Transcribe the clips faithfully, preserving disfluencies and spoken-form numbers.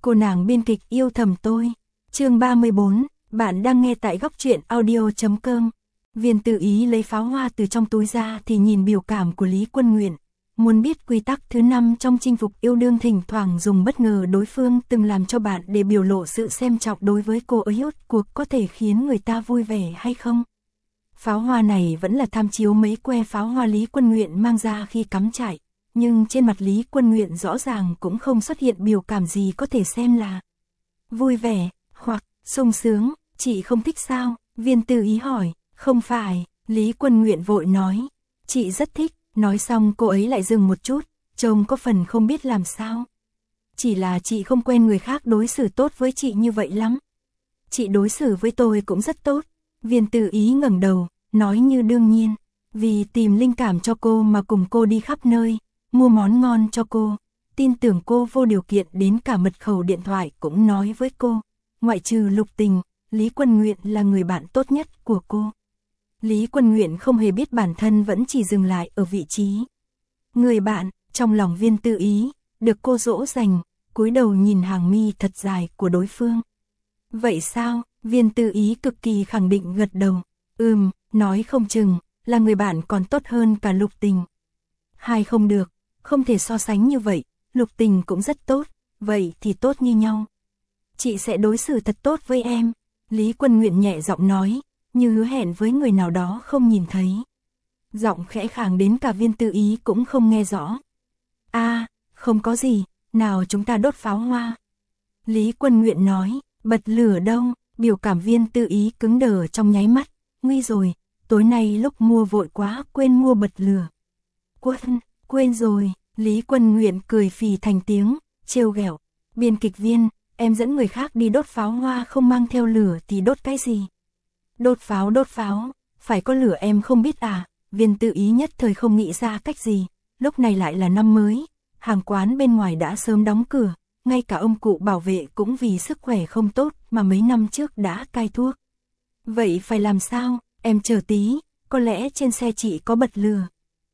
Cô nàng biên kịch yêu thầm tôi. Chương ba mươi bốn, bạn đang nghe tại góc truyện audio chấm com. Viên Tự Ý lấy pháo hoa từ trong túi ra thì nhìn biểu cảm của Lý Quân Nguyện. Muốn biết quy tắc thứ năm trong chinh phục yêu đương thỉnh thoảng dùng bất ngờ đối phương từng làm cho bạn để biểu lộ sự xem trọng đối với cô ấy rốt cuộc có thể khiến người ta vui vẻ hay không. Pháo hoa này vẫn là tham chiếu mấy que pháo hoa Lý Quân Nguyện mang ra khi cắm trại. Nhưng trên mặt Lý Quân Nguyện rõ ràng cũng không xuất hiện biểu cảm gì có thể xem là vui vẻ, hoặc sung sướng. Chị không thích sao? Viên Tự Ý hỏi. Không phải, Lý Quân Nguyện vội nói. Chị rất thích. Nói xong cô ấy lại dừng một chút, trông có phần không biết làm sao. Chỉ là chị không quen người khác đối xử tốt với chị như vậy lắm. Chị đối xử với tôi cũng rất tốt. Viên Tự Ý ngẩng đầu, nói như đương nhiên. Vì tìm linh cảm cho cô mà cùng cô đi khắp nơi, mua món ngon cho cô. Tin tưởng cô vô điều kiện đến cả mật khẩu điện thoại cũng nói với cô. Ngoại trừ Lục Tình, Lý Quân Nguyện là người bạn tốt nhất của cô. Lý Quân Nguyện không hề biết bản thân vẫn chỉ dừng lại ở vị trí người bạn. Trong lòng Viên Tự Ý được cô dỗ dành, cúi đầu nhìn hàng mi thật dài của đối phương. Vậy sao? Viên Tự Ý cực kỳ khẳng định gật đầu. Ừm, nói không chừng là người bạn còn tốt hơn cả Lục Tình. Hai không được, không thể so sánh như vậy. Lục Tình cũng rất tốt, vậy thì tốt như nhau. Chị sẽ đối xử thật tốt với em. Lý Quân Nguyện nhẹ giọng nói, như hứa hẹn với người nào đó không nhìn thấy. Giọng khẽ khàng đến cả Viên Tự Ý cũng không nghe rõ. A, à, không có gì, nào chúng ta đốt pháo hoa. Lý Quân Nguyện nói, bật lửa đâu? Biểu cảm Viên Tự Ý cứng đờ trong nháy mắt. Nguy rồi, tối nay lúc mua vội quá quên mua bật lửa. Quên, quên rồi. Lý Quân Nguyện cười phì thành tiếng, trêu ghẹo. Biên kịch viên, em dẫn người khác đi đốt pháo hoa không mang theo lửa thì đốt cái gì? Đốt pháo đốt pháo, phải có lửa em không biết à? Viên Tự Ý nhất thời không nghĩ ra cách gì. Lúc này lại là năm mới, hàng quán bên ngoài đã sớm đóng cửa, ngay cả ông cụ bảo vệ cũng vì sức khỏe không tốt mà mấy năm trước đã cai thuốc. Vậy phải làm sao? Em chờ tí, có lẽ trên xe chị có bật lửa.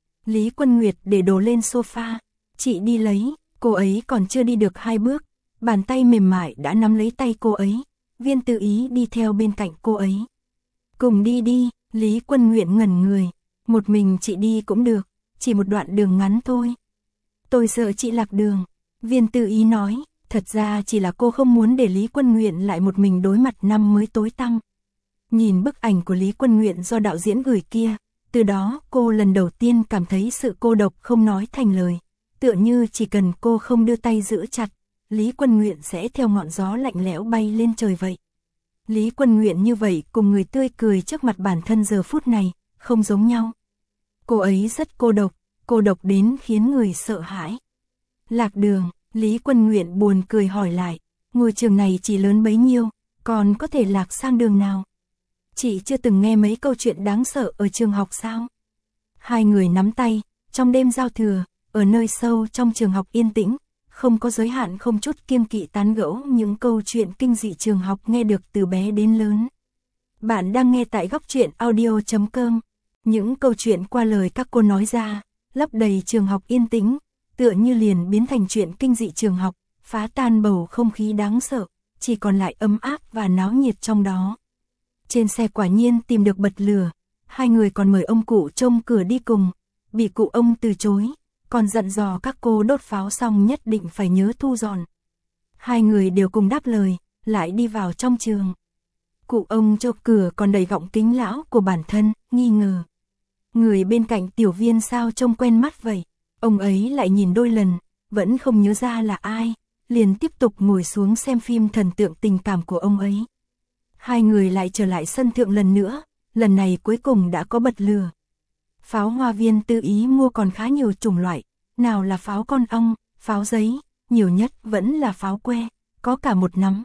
Lý Quân Nguyệt để đồ lên sofa, chị đi lấy. Cô ấy còn chưa đi được hai bước, bàn tay mềm mại đã nắm lấy tay cô ấy. Viên Tự Ý đi theo bên cạnh cô ấy. Cùng đi đi. Lý Quân Nguyện ngẩn người. Một mình chị đi cũng được, chỉ một đoạn đường ngắn thôi. Tôi sợ chị lạc đường. Viên Tự Ý nói, thật ra chỉ là cô không muốn để Lý Quân Nguyện lại một mình đối mặt năm mới tối tăm. Nhìn bức ảnh của Lý Quân Nguyện do đạo diễn gửi kia, từ đó cô lần đầu tiên cảm thấy sự cô độc không nói thành lời. Tựa như chỉ cần cô không đưa tay giữ chặt, Lý Quân Nguyện sẽ theo ngọn gió lạnh lẽo bay lên trời vậy. Lý Quân Nguyện như vậy cùng người tươi cười trước mặt bản thân giờ phút này, không giống nhau. Cô ấy rất cô độc, cô độc đến khiến người sợ hãi. Lạc đường, Lý Quân Nguyện buồn cười hỏi lại, ngôi trường này chỉ lớn bấy nhiêu, còn có thể lạc sang đường nào? Chị chưa từng nghe mấy câu chuyện đáng sợ ở trường học sao? Hai người nắm tay, trong đêm giao thừa, ở nơi sâu trong trường học yên tĩnh, không có giới hạn không chút kiêng kỵ tán gẫu những câu chuyện kinh dị trường học nghe được từ bé đến lớn. Bạn đang nghe tại góc truyện audio chấm com. Những câu chuyện qua lời các cô nói ra, lấp đầy trường học yên tĩnh, tựa như liền biến thành chuyện kinh dị trường học, phá tan bầu không khí đáng sợ, chỉ còn lại ấm áp và náo nhiệt trong đó. Trên xe quả nhiên tìm được bật lửa, hai người còn mời ông cụ trông cửa đi cùng, bị cụ ông từ chối, còn dặn dò các cô đốt pháo xong nhất định phải nhớ thu dọn. Hai người đều cùng đáp lời, lại đi vào trong trường. Cụ ông cho cửa còn đầy gọng kính lão của bản thân, nghi ngờ. Người bên cạnh Tiểu Viên sao trông quen mắt vậy? Ông ấy lại nhìn đôi lần, vẫn không nhớ ra là ai, liền tiếp tục ngồi xuống xem phim thần tượng tình cảm của ông ấy. Hai người lại trở lại sân thượng lần nữa, lần này cuối cùng đã có bật lửa. Pháo hoa Viên Tự Ý mua còn khá nhiều chủng loại, nào là pháo con ong, pháo giấy, nhiều nhất vẫn là pháo que, có cả một nắm.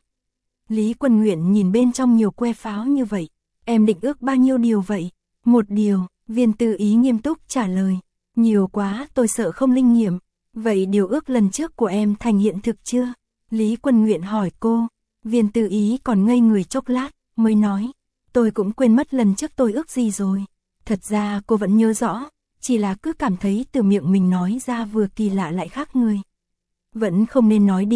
Lý Quân Nguyện nhìn bên trong nhiều que pháo như vậy, em định ước bao nhiêu điều vậy? Một điều, Viên Tự Ý nghiêm túc trả lời, nhiều quá tôi sợ không linh nghiệm. Vậy điều ước lần trước của em thành hiện thực chưa? Lý Quân Nguyện hỏi cô. Viên Tự Ý còn ngây người chốc lát, mới nói, tôi cũng quên mất lần trước tôi ước gì rồi. Thật ra cô vẫn nhớ rõ, chỉ là cứ cảm thấy từ miệng mình nói ra vừa kỳ lạ lại khác người. Vẫn không nên nói đi,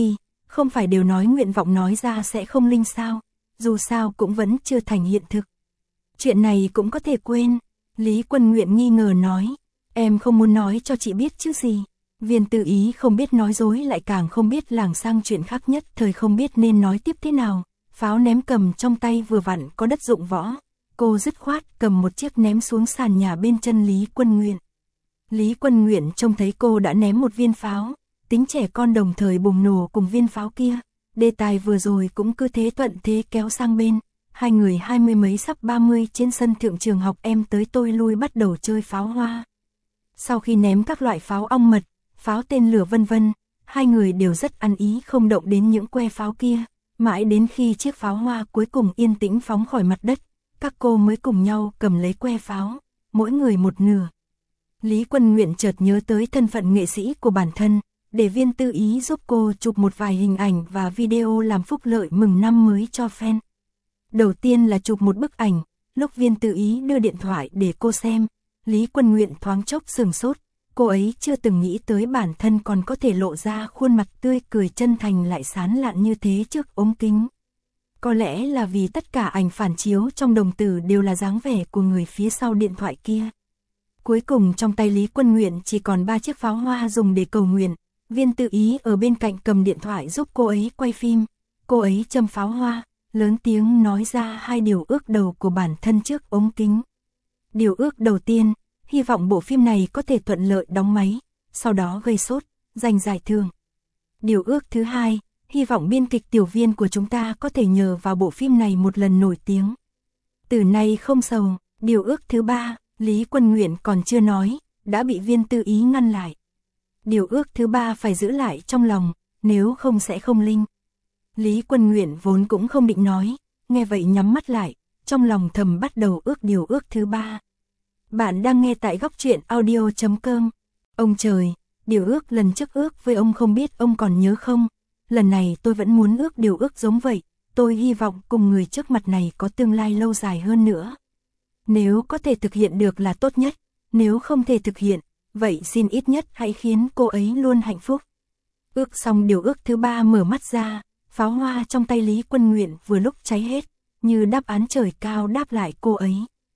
không phải đều nói nguyện vọng nói ra sẽ không linh sao, dù sao cũng vẫn chưa thành hiện thực. Chuyện này cũng có thể quên, Lý Quân Nguyện nghi ngờ nói, em không muốn nói cho chị biết chứ gì. Viên Tư Ý không biết nói dối lại càng không biết lảng sang chuyện khác, nhất thời không biết nên nói tiếp thế nào. Pháo ném cầm trong tay vừa vặn có đất dụng võ, cô dứt khoát cầm một chiếc ném xuống sàn nhà bên chân Lý Quân Nguyện. Lý Quân Nguyện trông thấy cô đã ném một viên pháo, tính trẻ con đồng thời bùng nổ cùng viên pháo kia, đề tài vừa rồi cũng cứ thế thuận thế kéo sang bên. Hai người hai mươi mấy sắp ba mươi trên sân thượng trường học em tới tôi lui bắt đầu chơi pháo hoa. Sau khi ném các loại pháo ong mật, pháo tên lửa vân vân, hai người đều rất ăn ý không động đến những que pháo kia, mãi đến khi chiếc pháo hoa cuối cùng yên tĩnh phóng khỏi mặt đất, các cô mới cùng nhau cầm lấy que pháo, mỗi người một nửa. Lý Quân Nguyện chợt nhớ tới thân phận nghệ sĩ của bản thân, để Viên Tư Ý giúp cô chụp một vài hình ảnh và video làm phúc lợi mừng năm mới cho fan. Đầu tiên là chụp một bức ảnh, lúc Viên Tư Ý đưa điện thoại để cô xem, Lý Quân Nguyện thoáng chốc sửng sốt, cô ấy chưa từng nghĩ tới bản thân còn có thể lộ ra khuôn mặt tươi cười chân thành lại sán lạn như thế trước ống kính. Có lẽ là vì tất cả ảnh phản chiếu trong đồng tử đều là dáng vẻ của người phía sau điện thoại kia. Cuối cùng trong tay Lý Quân Nguyện chỉ còn ba chiếc pháo hoa dùng để cầu nguyện, Viên Tư Ý ở bên cạnh cầm điện thoại giúp cô ấy quay phim, cô ấy châm pháo hoa, lớn tiếng nói ra hai điều ước đầu của bản thân trước ống kính. Điều ước đầu tiên, hy vọng bộ phim này có thể thuận lợi đóng máy, sau đó gây sốt, giành giải thưởng. Điều ước thứ hai, hy vọng biên kịch Tiểu Viên của chúng ta có thể nhờ vào bộ phim này một lần nổi tiếng. Từ nay không sầu. Điều ước thứ ba, Lý Quân Nguyện còn chưa nói, đã bị Viên Tư Ý ngăn lại. Điều ước thứ ba phải giữ lại trong lòng, nếu không sẽ không linh. Lý Quân Nguyện vốn cũng không định nói, nghe vậy nhắm mắt lại, trong lòng thầm bắt đầu ước điều ước thứ ba. Bạn đang nghe tại góc truyện audio chấm com. Ông trời, điều ước lần trước ước với ông không biết ông còn nhớ không? Lần này tôi vẫn muốn ước điều ước giống vậy, tôi hy vọng cùng người trước mặt này có tương lai lâu dài hơn nữa. Nếu có thể thực hiện được là tốt nhất, nếu không thể thực hiện, vậy xin ít nhất hãy khiến cô ấy luôn hạnh phúc. Ước xong điều ước thứ ba mở mắt ra, pháo hoa trong tay Lý Quân Nguyện vừa lúc cháy hết, như đáp án trời cao đáp lại cô ấy.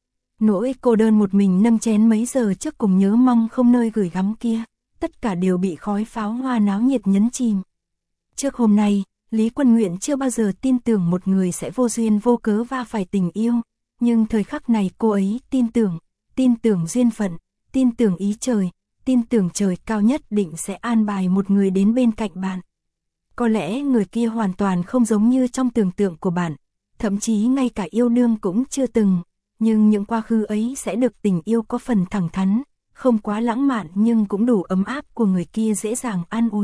Nỗi cô đơn một mình nâng chén mấy giờ trước cùng nhớ mong không nơi gửi gắm kia, tất cả đều bị khói pháo hoa náo nhiệt nhấn chìm. Trước hôm nay, Lý Quân Nguyện chưa bao giờ tin tưởng một người sẽ vô duyên vô cớ va phải tình yêu, nhưng thời khắc này cô ấy tin tưởng, tin tưởng duyên phận, tin tưởng ý trời, tin tưởng trời cao nhất định sẽ an bài một người đến bên cạnh bạn. Có lẽ người kia hoàn toàn không giống như trong tưởng tượng của bạn, thậm chí ngay cả yêu đương cũng chưa từng, nhưng những quá khứ ấy sẽ được tình yêu có phần thẳng thắn, không quá lãng mạn nhưng cũng đủ ấm áp của người kia dễ dàng an ủi.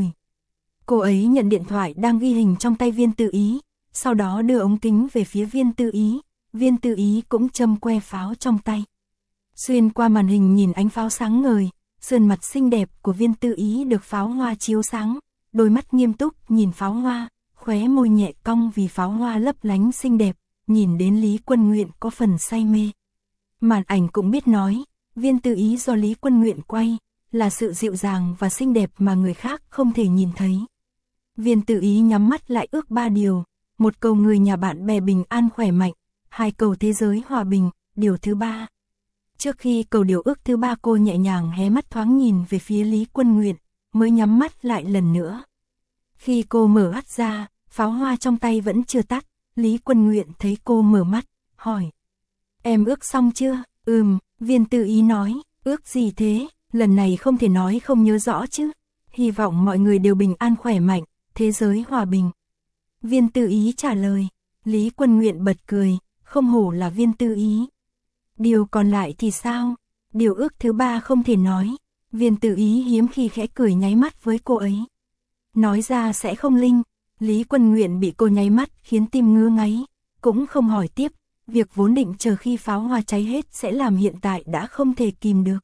Cô ấy nhận điện thoại đang ghi hình trong tay Viên Tư Ý, sau đó đưa ống kính về phía Viên Tư Ý, Viên Tư Ý cũng châm que pháo trong tay. Xuyên qua màn hình nhìn ánh pháo sáng ngời, sườn mặt xinh đẹp của Viên Tư Ý được pháo hoa chiếu sáng, đôi mắt nghiêm túc nhìn pháo hoa, khóe môi nhẹ cong vì pháo hoa lấp lánh xinh đẹp, nhìn đến Lý Quân Nguyện có phần say mê. Màn ảnh cũng biết nói, Viên Tư Ý do Lý Quân Nguyện quay, là sự dịu dàng và xinh đẹp mà người khác không thể nhìn thấy. Viên Tư Ý nhắm mắt lại ước ba điều, một cầu người nhà bạn bè bình an khỏe mạnh, hai cầu thế giới hòa bình, điều thứ ba. Trước khi cầu điều ước thứ ba cô nhẹ nhàng hé mắt thoáng nhìn về phía Lý Quân Nguyện, mới nhắm mắt lại lần nữa. Khi cô mở mắt ra, pháo hoa trong tay vẫn chưa tắt, Lý Quân Nguyện thấy cô mở mắt, hỏi. Em ước xong chưa? Ừm, Viên Tư Ý nói, ước gì thế, lần này không thể nói không nhớ rõ chứ. Hy vọng mọi người đều bình an khỏe mạnh, thế giới hòa bình. Viên Tư Ý trả lời, Lý Quân Nguyện bật cười, không hổ là Viên Tư Ý. Điều còn lại thì sao? Điều ước thứ ba không thể nói. Viên Tư Ý hiếm khi khẽ cười nháy mắt với cô ấy. Nói ra sẽ không linh. Lý Quân Nguyện bị cô nháy mắt khiến tim ngứa ngáy, cũng không hỏi tiếp. Việc vốn định chờ khi pháo hoa cháy hết sẽ làm hiện tại đã không thể kìm được.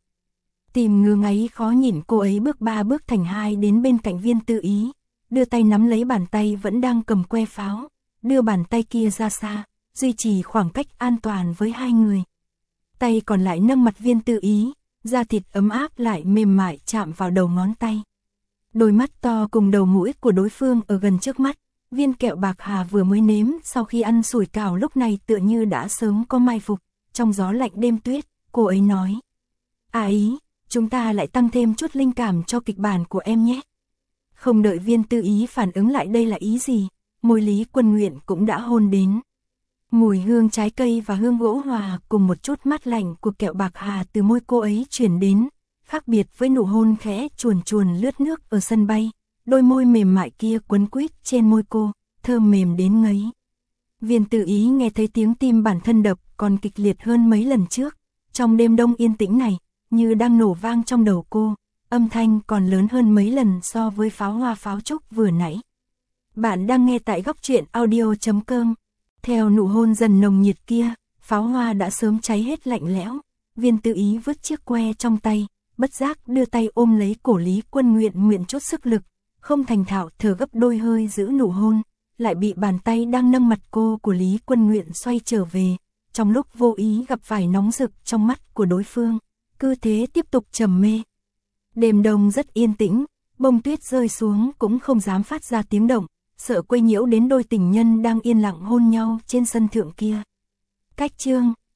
Tim ngứa ngáy khó nhìn cô ấy bước ba bước thành hai đến bên cạnh Viên Tư Ý, đưa tay nắm lấy bàn tay vẫn đang cầm que pháo, đưa bàn tay kia ra xa, duy trì khoảng cách an toàn với hai người. Tay còn lại nâng mặt Viên Tư Ý, da thịt ấm áp lại mềm mại chạm vào đầu ngón tay. Đôi mắt to cùng đầu mũi của đối phương ở gần trước mắt, Viên kẹo bạc hà vừa mới nếm sau khi ăn sủi cảo lúc này tựa như đã sớm có mai phục, trong gió lạnh đêm tuyết, cô ấy nói. À ý, chúng ta lại tăng thêm chút linh cảm cho kịch bản của em nhé. Không đợi Viên Tư Ý phản ứng lại đây là ý gì, môi Lý Quân Nguyện cũng đã hôn đến. Mùi hương trái cây và hương gỗ hòa cùng một chút mát lạnh của kẹo bạc hà từ môi cô ấy truyền đến, khác biệt với nụ hôn khẽ chuồn chuồn lướt nước ở sân bay, đôi môi mềm mại kia quấn quýt trên môi cô, thơm mềm đến ngấy. Viên Tư Ý nghe thấy tiếng tim bản thân đập còn kịch liệt hơn mấy lần trước, trong đêm đông yên tĩnh này, như đang nổ vang trong đầu cô, âm thanh còn lớn hơn mấy lần so với pháo hoa pháo trúc vừa nãy. Bạn đang nghe tại góc truyện audio chấm com. Theo nụ hôn dần nồng nhiệt kia, pháo hoa đã sớm cháy hết lạnh lẽo. Viên Tư Ý vứt chiếc que trong tay, bất giác đưa tay ôm lấy cổ Lý Quân Nguyện nguyện chút sức lực, không thành thạo thở gấp đôi hơi giữ nụ hôn, lại bị bàn tay đang nâng mặt cô của Lý Quân Nguyện xoay trở về, trong lúc vô ý gặp phải nóng rực trong mắt của đối phương, cứ thế tiếp tục trầm mê. Đêm đông rất yên tĩnh, bông tuyết rơi xuống cũng không dám phát ra tiếng động, sợ quấy nhiễu đến đôi tình nhân đang yên lặng hôn nhau trên sân thượng kia. Cách chương